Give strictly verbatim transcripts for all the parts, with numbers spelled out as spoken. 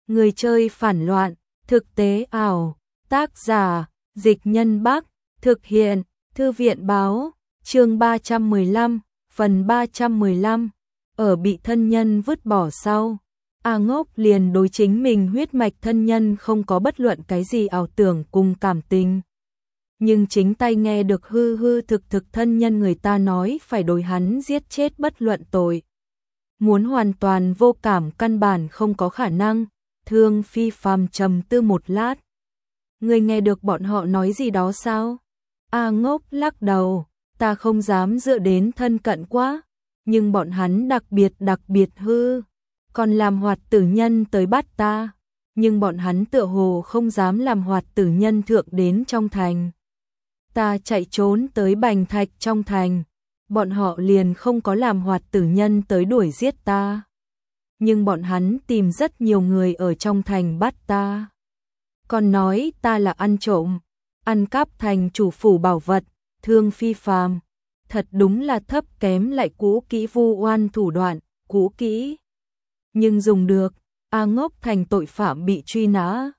Người chơi phản loạn, thực tế ảo, tác giả, Dịch Nhân Bắc, thực hiện, Thư viện báo, chương ba trăm mười lăm, phần ba trăm mười lăm, ở bị thân nhân vứt bỏ sau. A Ngốc liền đối chính mình huyết mạch thân nhân không có bất luận cái gì ảo tưởng cùng cảm tình. Nhưng chính tay nghe được hư hư thực thực thân nhân người ta nói phải đối hắn giết chết bất luận tội. Muốn hoàn toàn vô cảm căn bản không có khả năng. Thương Phi Phàm trầm tư một lát. Người nghe được bọn họ nói gì đó sao? A Ngốc lắc đầu, ta không dám dựa đến thân cận quá, nhưng bọn hắn đặc biệt đặc biệt hư, còn làm hoạt tử nhân tới bắt ta, nhưng bọn hắn tựa hồ không dám làm hoạt tử nhân thượng đến trong thành. Ta chạy trốn tới Bành Thạch trong thành, bọn họ liền không có làm hoạt tử nhân tới đuổi giết ta. Nhưng bọn hắn tìm rất nhiều người ở trong thành bắt ta. Còn nói ta là ăn trộm, ăn cắp thành chủ phủ bảo vật. Thương Phi Phàm, thật đúng là thấp kém lại cũ kỹ vu oan thủ đoạn, cũ kỹ. Nhưng dùng được, A Ngốc thành tội phạm bị truy nã.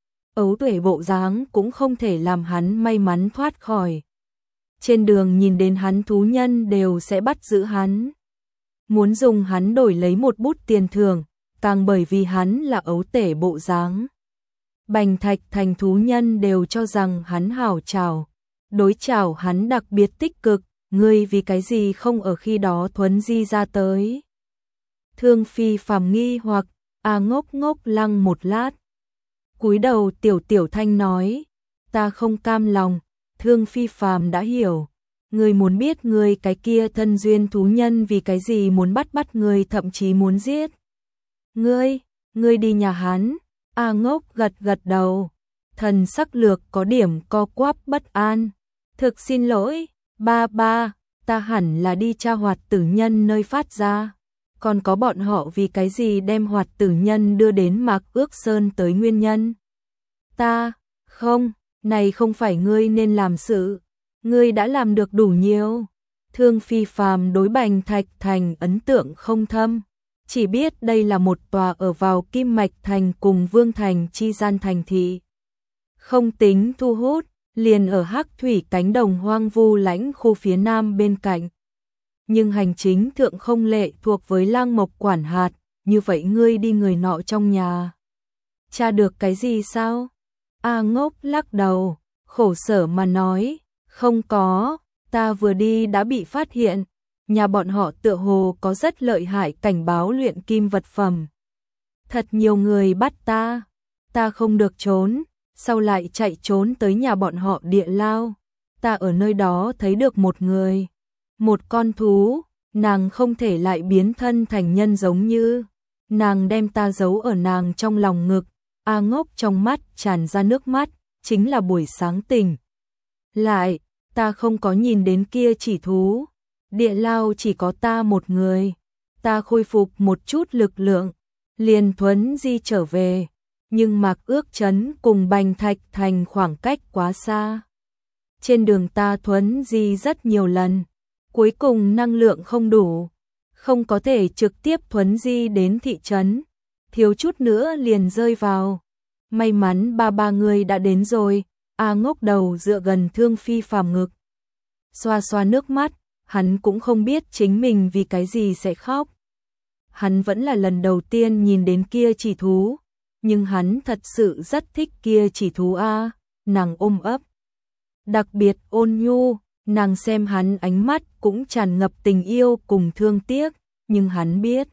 Ấu tuệ bộ dáng cũng không thể làm hắn may mắn thoát khỏi. Trên đường nhìn đến hắn thú nhân đều sẽ bắt giữ hắn. Muốn dùng hắn đổi lấy một bút tiền thưởng, càng bởi vì hắn là ấu tể bộ dáng. Bành Thạch thành thú nhân đều cho rằng hắn hảo chào, đối chào hắn đặc biệt tích cực, ngươi vì cái gì không ở khi đó thuấn di ra tới. Thương Phi Phàm nghi hoặc, A Ngốc ngốc lăng một lát. Cúi đầu tiểu tiểu thanh nói, ta không cam lòng. Thương Phi Phàm đã hiểu. Ngươi muốn biết ngươi cái kia thân duyên thú nhân vì cái gì muốn bắt bắt ngươi, thậm chí muốn giết. Ngươi, ngươi đi nhà hắn. A Ngốc gật gật đầu. Thần sắc lược có điểm co quắp bất an. Thực xin lỗi, ba ba, ta hẳn là đi tra hoạt tử nhân nơi phát ra. Còn có bọn họ vì cái gì đem hoạt tử nhân đưa đến Mạc Ước Sơn tới nguyên nhân. Ta, không, này không phải ngươi nên làm sự. Ngươi đã làm được đủ nhiều. Thương Phi Phàm đối Bành Thạch thành ấn tượng không thâm, chỉ biết đây là một tòa ở vào Kim Mạch thành cùng Vương thành chi gian thành thị. Không tính thu hút, liền ở Hắc Thủy cánh đồng hoang vu lãnh khu phía nam bên cạnh. Nhưng hành chính thượng không lệ thuộc với Lang Mộc quản hạt, như vậy ngươi đi người nọ trong nhà. Tra được cái gì sao? A Ngốc lắc đầu, khổ sở mà nói. Không có, ta vừa đi đã bị phát hiện, nhà bọn họ tựa hồ có rất lợi hại cảnh báo luyện kim vật phẩm. Thật nhiều người bắt ta, ta không được trốn, sau lại chạy trốn tới nhà bọn họ địa lao. Ta ở nơi đó thấy được một người, một con thú, nàng không thể lại biến thân thành nhân giống như. Nàng đem ta giấu ở nàng trong lòng ngực. A Ngốc trong mắt tràn ra nước mắt, chính là buổi sáng tỉnh lại, ta không có nhìn đến kia chỉ thú. Địa lao chỉ có ta một người. Ta khôi phục một chút lực lượng, liền thuấn di trở về. Nhưng Mạc Ước Trấn cùng Bành Thạch thành khoảng cách quá xa. Trên đường ta thuấn di rất nhiều lần, cuối cùng năng lượng không đủ, không có thể trực tiếp thuấn di đến thị trấn, thiếu chút nữa liền rơi vào. May mắn ba ba người đã đến rồi. A Ngốc đầu dựa gần Thương Phi Phàm ngực, xoa xoa nước mắt. Hắn cũng không biết chính mình vì cái gì sẽ khóc. Hắn vẫn là lần đầu tiên nhìn đến kia chỉ thú, nhưng hắn thật sự rất thích kia chỉ thú a. Nàng ôm ấp, đặc biệt ôn nhu, nàng xem hắn ánh mắt cũng tràn ngập tình yêu cùng thương tiếc, nhưng hắn biết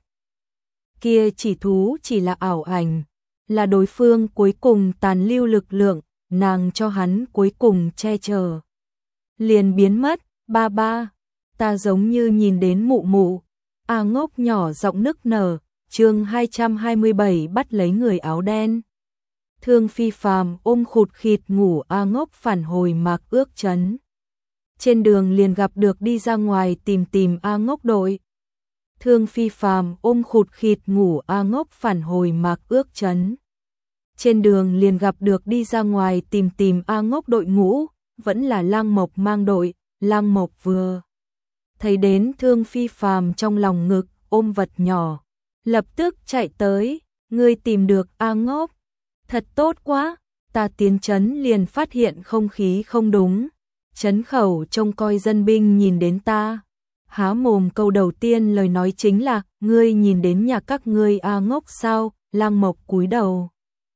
kia chỉ thú chỉ là ảo ảnh, là đối phương cuối cùng tàn lưu lực lượng, nàng cho hắn cuối cùng che chở. Liền biến mất, ba ba, ta giống như nhìn đến mụ mụ. A Ngốc nhỏ giọng nức nở. Chương hai trăm hai mươi bảy bắt lấy người áo đen. Thương Phi Phàm ôm khụt khịt ngủ A Ngốc phản hồi Mạc Ước Trấn. Trên đường liền gặp được đi ra ngoài tìm tìm A Ngốc đội. Thương Phi Phàm ôm khụt khịt ngủ A Ngốc phản hồi Mạc Ước Trấn. Trên đường liền gặp được đi ra ngoài tìm tìm A Ngốc đội ngũ, vẫn là Lang Mộc mang đội. Lang Mộc vừa thấy đến Thương Phi Phàm trong lòng ngực ôm vật nhỏ, lập tức chạy tới. Ngươi tìm được A Ngốc, thật tốt quá. Ta tiến trấn liền phát hiện không khí không đúng. Trấn khẩu trông coi dân binh nhìn đến ta. Há mồm câu đầu tiên lời nói chính là, ngươi nhìn đến nhà các ngươi A Ngốc sao? Lang Mộc cúi đầu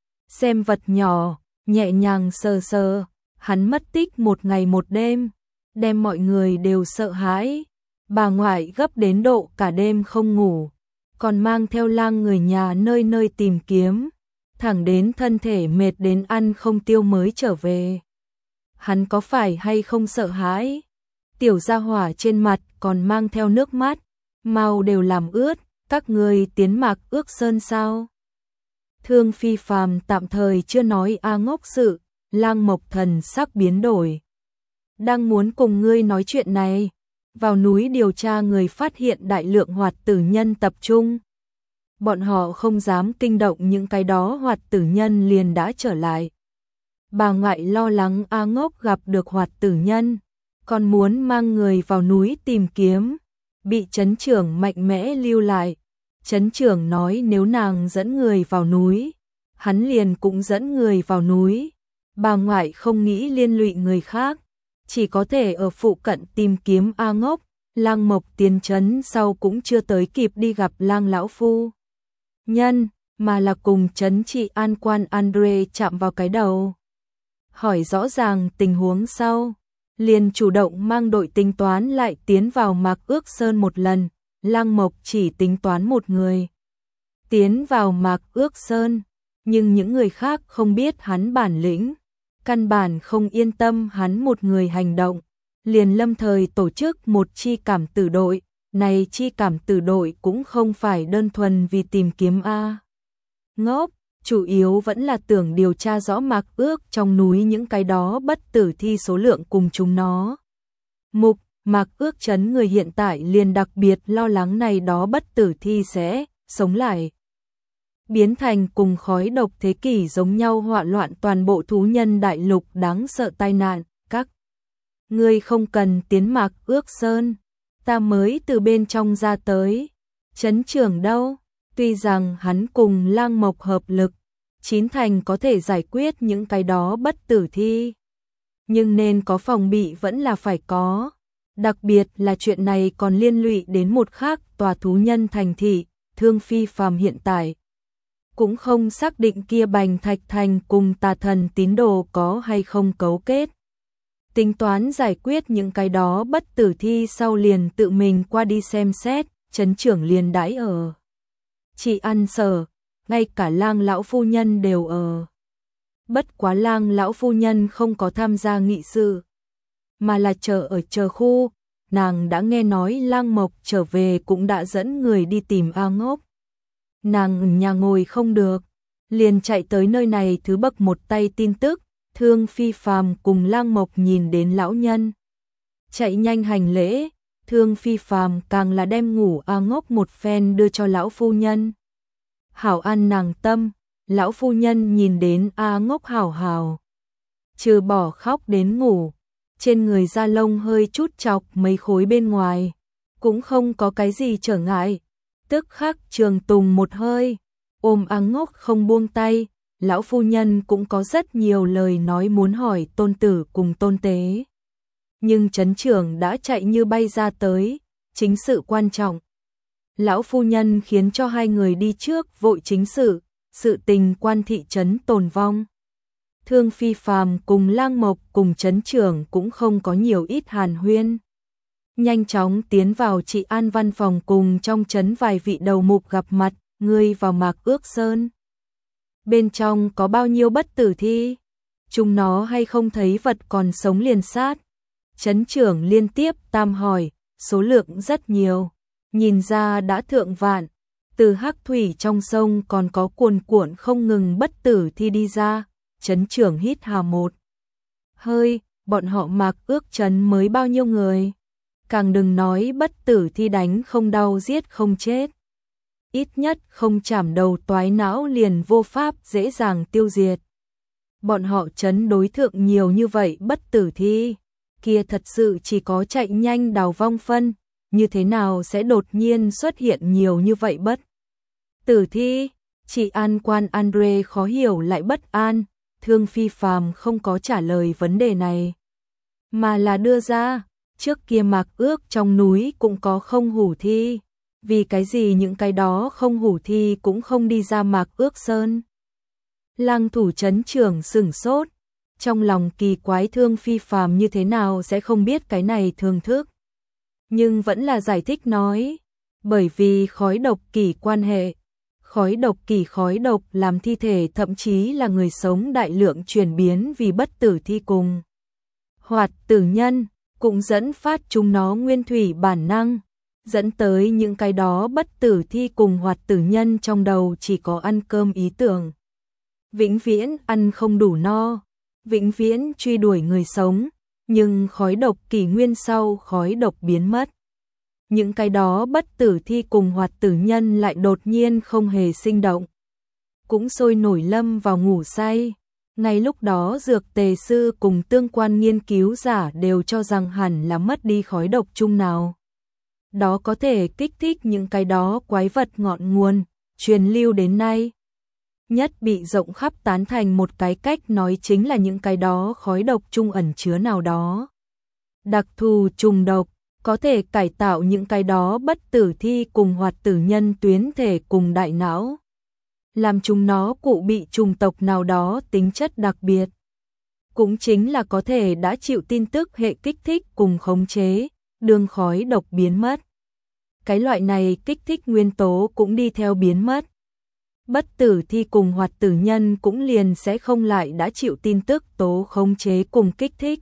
xem vật nhỏ, nhẹ nhàng sờ sờ. Hắn mất tích một ngày một đêm, đem mọi người đều sợ hãi. Bà ngoại gấp đến độ cả đêm không ngủ, còn mang theo Lang người nhà nơi nơi tìm kiếm, thẳng đến thân thể mệt đến ăn không tiêu mới trở về. Hắn có phải hay không sợ hãi? Tiểu gia hỏa trên mặt còn mang theo nước mắt, mau đều làm ướt. Các ngươi tiến Mạc Ước Sơn sao? Thương Phi Phàm tạm thời chưa nói A Ngốc sự. Lang Mộc thần sắc biến đổi. Đang muốn cùng ngươi nói chuyện này. Vào núi điều tra người phát hiện đại lượng hoạt tử nhân tập trung. Bọn họ không dám kinh động những cái đó hoạt tử nhân liền đã trở lại. Bà ngoại lo lắng A Ngốc gặp được hoạt tử nhân, còn muốn mang người vào núi tìm kiếm, bị trấn trưởng mạnh mẽ lưu lại. Trấn trưởng nói nếu nàng dẫn người vào núi, hắn liền cũng dẫn người vào núi. Bà ngoại không nghĩ liên lụy người khác, chỉ có thể ở phụ cận tìm kiếm A Ngốc. Lang Mộc tiến trấn sau cũng chưa tới kịp đi gặp Lang lão phu nhân, mà là cùng trấn trị an quan Andre chạm vào cái đầu. Hỏi rõ ràng tình huống sau, liền chủ động mang đội tính toán lại tiến vào Mạc Ước Sơn một lần. Lang Mộc chỉ tính toán một người tiến vào Mạc Ước Sơn, nhưng những người khác không biết hắn bản lĩnh, căn bản không yên tâm hắn một người hành động, liền lâm thời tổ chức một chi cảm tử đội. Này chi cảm tử đội cũng không phải đơn thuần vì tìm kiếm A Ngốc, chủ yếu vẫn là tưởng điều tra rõ Mạc Ước trong núi những cái đó bất tử thi số lượng cùng chúng nó. Mục Mạc Ước trấn người hiện tại liền đặc biệt lo lắng này đó bất tử thi sẽ sống lại, biến thành cùng khói độc thế kỷ giống nhau hoạn loạn toàn bộ thú nhân đại lục đáng sợ tai nạn. Các ngươi không cần tiến Mạc Ước Sơn, ta mới từ bên trong ra tới. Trấn trưởng đâu? Tuy rằng hắn cùng Lang Mộc hợp lực, chín thành có thể giải quyết những cái đó bất tử thi, nhưng nên có phòng bị vẫn là phải có. Đặc biệt là chuyện này còn liên lụy đến một khác tòa thú nhân thành thị. Thương Phi Phàm hiện tại cũng không xác định kia Bành Thạch Thành cùng tà thần tín đồ có hay không cấu kết. Tính toán giải quyết những cái đó bất tử thi sau liền tự mình qua đi xem xét. Trấn trưởng liền đãi ở chỉ ăn sở, ngay cả Lang lão phu nhân đều ở. Bất quá Lang lão phu nhân không có tham gia nghị sự, mà là chờ ở chờ khu. Nàng đã nghe nói Lang Mộc trở về cũng đã dẫn người đi tìm A Ngốc. Nàng ở nhà ngồi không được, liền chạy tới nơi này thứ bậc một tay tin tức. Thương Phi Phàm cùng Lang Mộc nhìn đến lão nhân, chạy nhanh hành lễ. Thương Phi Phàm càng là đem ngủ A Ngốc một phen đưa cho lão phu nhân. Hảo ăn nàng tâm, lão phu nhân nhìn đến A Ngốc hảo hảo, trừ bỏ khóc đến ngủ, trên người da lông hơi chút chọc mấy khối bên ngoài, cũng không có cái gì trở ngại. Tức khắc trường tùng một hơi, ôm A Ngốc không buông tay. Lão phu nhân cũng có rất nhiều lời nói muốn hỏi tôn tử cùng tôn tế, nhưng trấn trưởng đã chạy như bay ra tới, chính sự quan trọng. Lão phu nhân khiến cho hai người đi trước vội chính sự, sự tình quan thị trấn tồn vong. Thương Phi Phàm cùng Lang Mộc cùng trấn trưởng cũng không có nhiều ít hàn huyên. Nhanh chóng tiến vào trị an văn phòng cùng trong trấn vài vị đầu mục gặp mặt. Ngươi vào Mạc Ước Sơn, bên trong có bao nhiêu bất tử thi? Chúng nó hay không thấy vật còn sống liền sát? Trấn trưởng liên tiếp tam hỏi, số lượng rất nhiều, nhìn ra đã thượng vạn. Từ hắc thủy trong sông còn có cuồn cuộn không ngừng bất tử thi đi ra. Trấn trưởng hít hà một hơi, bọn họ Mạc Ước trấn mới bao nhiêu người? Càng đừng nói bất tử thi đánh không đau giết không chết, ít nhất không chảm đầu toái não liền vô pháp dễ dàng tiêu diệt. Bọn họ trấn đối thượng nhiều như vậy bất tử thi, kia thật sự chỉ có chạy nhanh đào vong phân, như thế nào sẽ đột nhiên xuất hiện nhiều như vậy bất tử thi? Chị an quan Andre khó hiểu lại bất an, Thương Phi Phàm không có trả lời vấn đề này, mà là đưa ra, trước kia Mạc Ước trong núi cũng có không hủ thi, vì cái gì những cái đó không hủ thi cũng không đi ra Mạc Ước Sơn. Lang thủ trấn trưởng sửng sốt, trong lòng kỳ quái Thương Phi Phàm như thế nào sẽ không biết cái này thường thức. Nhưng vẫn là giải thích nói, bởi vì khói độc kỳ quan hệ, khói độc kỳ khói độc làm thi thể thậm chí là người sống đại lượng chuyển biến vì bất tử thi cùng hoạt tử nhân, cũng dẫn phát chúng nó nguyên thủy bản năng, dẫn tới những cái đó bất tử thi cùng hoạt tử nhân trong đầu chỉ có ăn cơm ý tưởng. Vĩnh viễn ăn không đủ no, vĩnh viễn truy đuổi người sống, nhưng khói độc kỷ nguyên sau khói độc biến mất. Những cái đó bất tử thi cùng hoạt tử nhân lại đột nhiên không hề sinh động, cũng sôi nổi lâm vào ngủ say. Ngay lúc đó dược tề sư cùng tương quan nghiên cứu giả đều cho rằng hẳn là mất đi khói độc chung nào đó có thể kích thích những cái đó quái vật ngọn nguồn, truyền lưu đến nay. Nhất bị rộng khắp tán thành một cái cách nói chính là những cái đó khói độc chung ẩn chứa nào đó đặc thù trùng độc, có thể cải tạo những cái đó bất tử thi cùng hoạt tử nhân tuyến thể cùng đại não, làm chúng nó cụ bị trùng tộc nào đó tính chất đặc biệt. Cũng chính là có thể đã chịu tin tức hệ kích thích cùng khống chế, đường khói độc biến mất. Cái loại này kích thích nguyên tố cũng đi theo biến mất. Bất tử thi cùng hoạt tử nhân cũng liền sẽ không lại đã chịu tin tức tố khống chế cùng kích thích.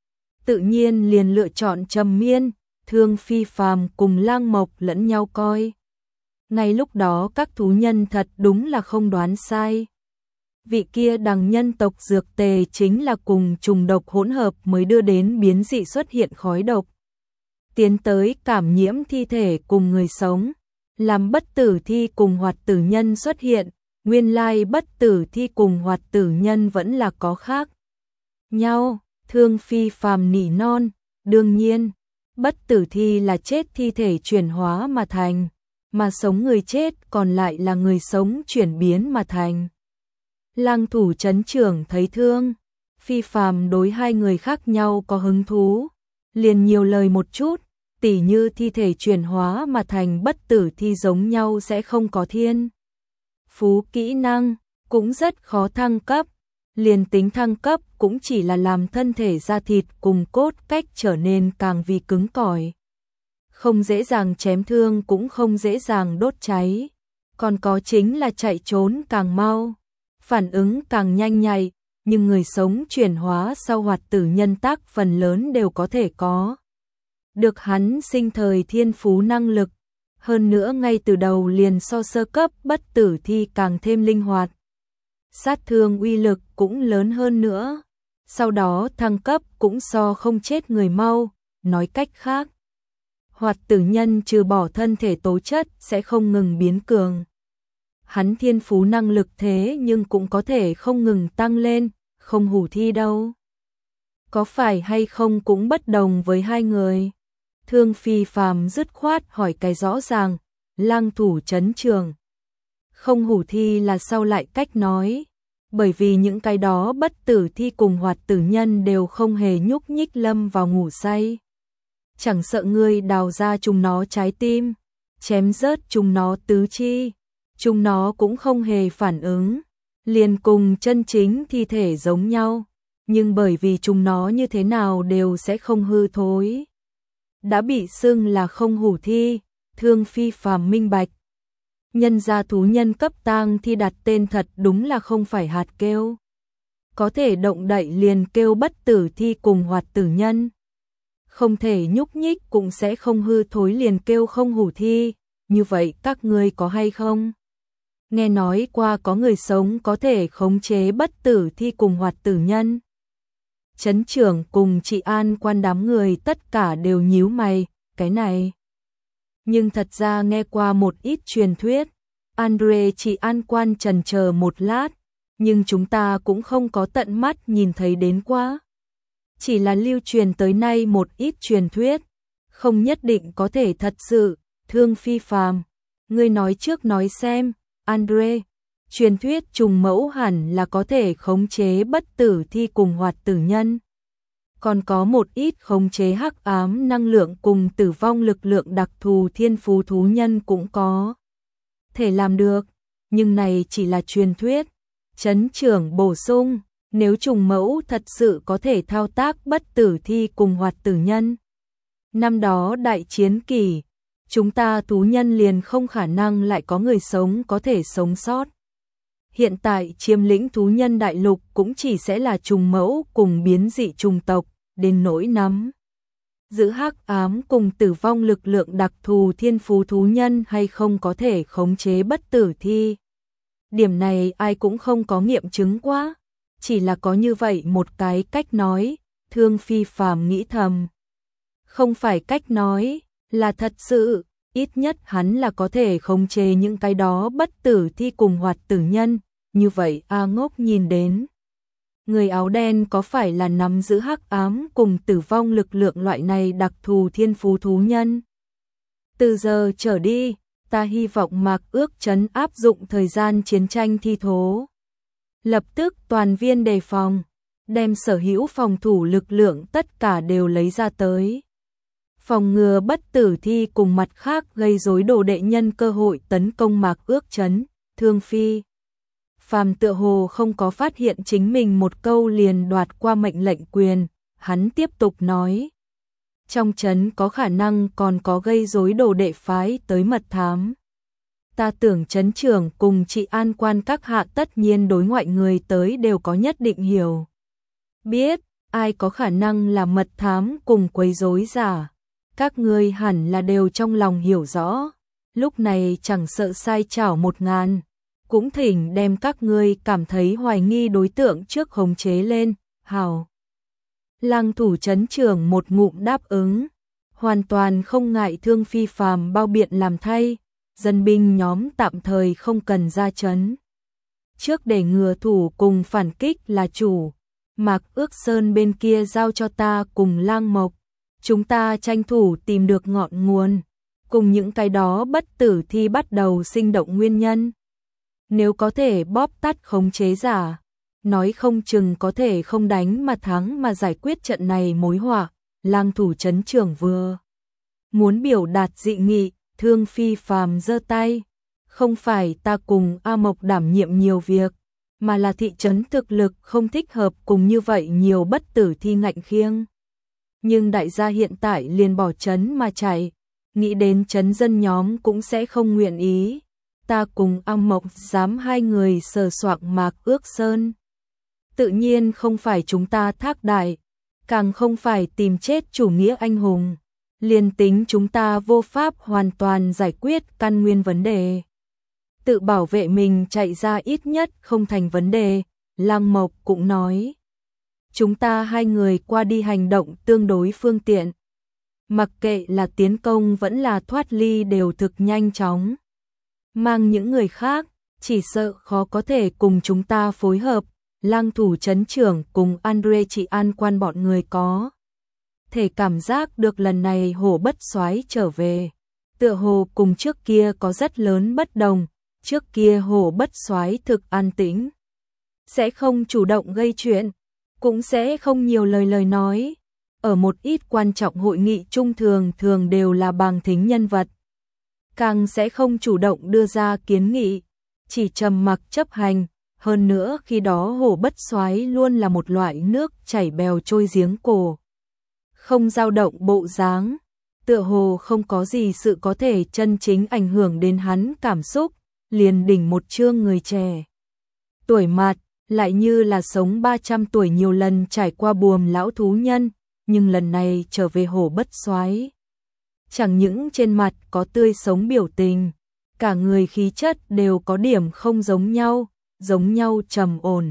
Tự nhiên liền lựa chọn trầm miên, Thương Phi Phàm cùng Lang Mộc lẫn nhau coi. Ngay lúc đó các thú nhân thật đúng là không đoán sai. Vị kia đằng nhân tộc dược tề chính là cùng trùng độc hỗn hợp mới đưa đến biến dị xuất hiện khói độc, tiến tới cảm nhiễm thi thể cùng người sống, làm bất tử thi cùng hoạt tử nhân xuất hiện. Nguyên lai bất tử thi cùng hoạt tử nhân vẫn là có khác nhau. Thương Phi Phàm nỉ non, đương nhiên, bất tử thi là chết thi thể chuyển hóa mà thành, mà sống người chết còn lại là người sống chuyển biến mà thành. Lang thủ trấn trưởng thấy Thương Phi Phàm đối hai người khác nhau có hứng thú, liền nhiều lời một chút, tỉ như thi thể chuyển hóa mà thành bất tử thi giống nhau sẽ không có thiên phú kỹ năng, cũng rất khó thăng cấp, liền tính thăng cấp cũng chỉ là làm thân thể da thịt cùng cốt cách trở nên càng vì cứng cỏi, không dễ dàng chém thương cũng không dễ dàng đốt cháy, còn có chính là chạy trốn càng mau, phản ứng càng nhanh nhạy, nhưng người sống chuyển hóa sau hoạt tử nhân tác phần lớn đều có thể có được hắn sinh thời thiên phú năng lực, hơn nữa ngay từ đầu liền so sơ cấp bất tử thi càng thêm linh hoạt, sát thương uy lực cũng lớn hơn nữa, sau đó thăng cấp cũng so không chết người mau, nói cách khác, hoạt tử nhân trừ bỏ thân thể tố chất sẽ không ngừng biến cường. Hắn thiên phú năng lực thế nhưng cũng có thể không ngừng tăng lên, không hủ thi đâu. Có phải hay không cũng bất đồng với hai người. Thương Phi Phàm dứt khoát hỏi cái rõ ràng, Lang thủ trấn trường. Không hủ thi là sau lại cách nói, bởi vì những cái đó bất tử thi cùng hoạt tử nhân đều không hề nhúc nhích lâm vào ngủ say. Chẳng sợ ngươi đào ra chúng nó trái tim, chém rớt chúng nó tứ chi, chúng nó cũng không hề phản ứng, liền cùng chân chính thi thể giống nhau, nhưng bởi vì chúng nó như thế nào đều sẽ không hư thối. Đã bị xưng là không hủ thi, Thương Phi Phàm minh bạch. Nhân gia thú nhân cấp tang thi đặt tên thật đúng là không phải hạt kêu. Có thể động đậy liền kêu bất tử thi cùng hoạt tử nhân. Không thể nhúc nhích cũng sẽ không hư thối liền kêu không hủ thi, như vậy các ngươi có hay không? Nghe nói qua có người sống có thể khống chế bất tử thi cùng hoạt tử nhân. Trấn trưởng cùng chị an quan đám người tất cả đều nhíu mày, cái này. Nhưng thật ra nghe qua một ít truyền thuyết, Andre chị an quan chần chờ một lát, nhưng chúng ta cũng không có tận mắt nhìn thấy đến quá. Chỉ là lưu truyền tới nay một ít truyền thuyết, không nhất định có thể thật sự. Thương Phi Phàm, ngươi nói trước nói xem, Andre, Truyền thuyết trùng mẫu hẳn là có thể khống chế bất tử thi cùng hoạt tử nhân. Còn có một ít khống chế hắc ám năng lượng cùng tử vong lực lượng đặc thù thiên phú thú nhân cũng có thể làm được, nhưng này chỉ là truyền thuyết. Trấn trưởng bổ sung, nếu trùng mẫu thật sự có thể thao tác bất tử thi cùng hoạt tử nhân. Năm đó đại chiến kỳ, chúng ta thú nhân liền không khả năng lại có người sống có thể sống sót. Hiện tại chiếm lĩnh thú nhân đại lục cũng chỉ sẽ là trùng mẫu cùng biến dị trùng tộc, đến nỗi nắm giữ hắc ám cùng tử vong lực lượng đặc thù thiên phú thú nhân hay không có thể khống chế bất tử thi. Điểm này ai cũng không có nghiệm chứng quá, chỉ là có như vậy một cái cách nói, Thương Phi Phàm nghĩ thầm. Không phải cách nói, là thật sự, ít nhất hắn là có thể khống chế những cái đó bất tử thi cùng hoạt tử nhân, như vậy A Ngốc nhìn đến. Người áo đen có phải là nắm giữ hắc ám cùng tử vong lực lượng loại này đặc thù thiên phú thú nhân? Từ giờ trở đi, ta hy vọng Mạc Ước Trấn áp dụng thời gian chiến tranh thi thố. Lập tức toàn viên đề phòng, đem sở hữu phòng thủ lực lượng tất cả đều lấy ra tới. Phòng ngừa bất tử thi cùng mặt khác gây rối đồ đệ nhân cơ hội tấn công Mạc Ước Trấn. Thương Phi Phàm tựa hồ không có phát hiện chính mình một câu liền đoạt qua mệnh lệnh quyền, hắn tiếp tục nói. Trong trấn có khả năng còn có gây rối đồ đệ phái tới mật thám. Ta tưởng trấn trưởng cùng trị an quan các hạ tất nhiên đối ngoại người tới đều có nhất định hiểu. Biết, ai có khả năng là mật thám cùng quấy rối giả. Các ngươi hẳn là đều trong lòng hiểu rõ, lúc này chẳng sợ sai chảo một ngàn. Cũng thỉnh đem các ngươi cảm thấy hoài nghi đối tượng trước khống chế lên, hào. Lang thủ trấn trưởng một ngụm đáp ứng, hoàn toàn không ngại Thương Phi Phàm bao biện làm thay, dân binh nhóm tạm thời không cần ra trấn. Trước để ngừa thủ cùng phản kích là chủ, Mạc Ước Sơn bên kia giao cho ta cùng Lang Mộc, chúng ta tranh thủ tìm được ngọn nguồn, cùng những cái đó bất tử thi bắt đầu sinh động nguyên nhân. Nếu có thể bóp tắt khống chế giả, nói không chừng có thể không đánh mà thắng mà giải quyết trận này mối họa. Lang thủ trấn trưởng vừa muốn biểu đạt dị nghị, Thương Phi Phàm giơ tay. Không phải ta cùng A Mộc đảm nhiệm nhiều việc, mà là thị trấn thực lực không thích hợp cùng như vậy nhiều bất tử thi ngạnh khiêng. Nhưng đại gia hiện tại liền bỏ trấn mà chạy, nghĩ đến trấn dân nhóm cũng sẽ không nguyện ý. Ta cùng A Mộc dám hai người sờ soạng Mạc Ước Sơn. Tự nhiên không phải chúng ta thác đại, càng không phải tìm chết chủ nghĩa anh hùng. Liên tính chúng ta vô pháp hoàn toàn giải quyết căn nguyên vấn đề. Tự bảo vệ mình chạy ra ít nhất không thành vấn đề, Lang Mộc cũng nói. Chúng ta hai người qua đi hành động tương đối phương tiện. Mặc kệ là tiến công vẫn là thoát ly đều thực nhanh chóng. Mang những người khác, chỉ sợ khó có thể cùng chúng ta phối hợp. Lang thủ trấn trưởng cùng Andre trị an quan bọn người có thể cảm giác được lần này Hổ Bất Soái trở về, tựa hồ cùng trước kia có rất lớn bất đồng. Trước kia Hổ Bất Soái thực an tĩnh, sẽ không chủ động gây chuyện, cũng sẽ không nhiều lời lời nói. Ở một ít quan trọng hội nghị trung thường thường đều là bàng thính nhân vật, càng sẽ không chủ động đưa ra kiến nghị, chỉ trầm mặc chấp hành. Hơn nữa khi đó Hổ Bất Soái luôn là một loại nước chảy bèo trôi giếng cổ, không dao động bộ dáng, tựa hồ không có gì sự có thể chân chính ảnh hưởng đến hắn cảm xúc, liền đỉnh một chương người trẻ. Tuổi mạt, lại như là sống ba trăm tuổi nhiều lần trải qua buồm lão thú nhân, nhưng lần này trở về Hổ Bất Soái, chẳng những trên mặt có tươi sống biểu tình, cả người khí chất đều có điểm không giống nhau, giống nhau trầm ổn.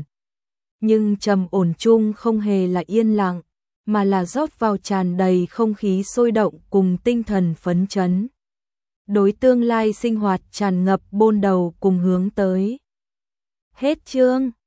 Nhưng trầm ổn chung không hề là yên lặng, mà là rót vào tràn đầy không khí sôi động cùng tinh thần phấn chấn. Đối tương lai sinh hoạt tràn ngập bôn đầu cùng hướng tới. Hết chương.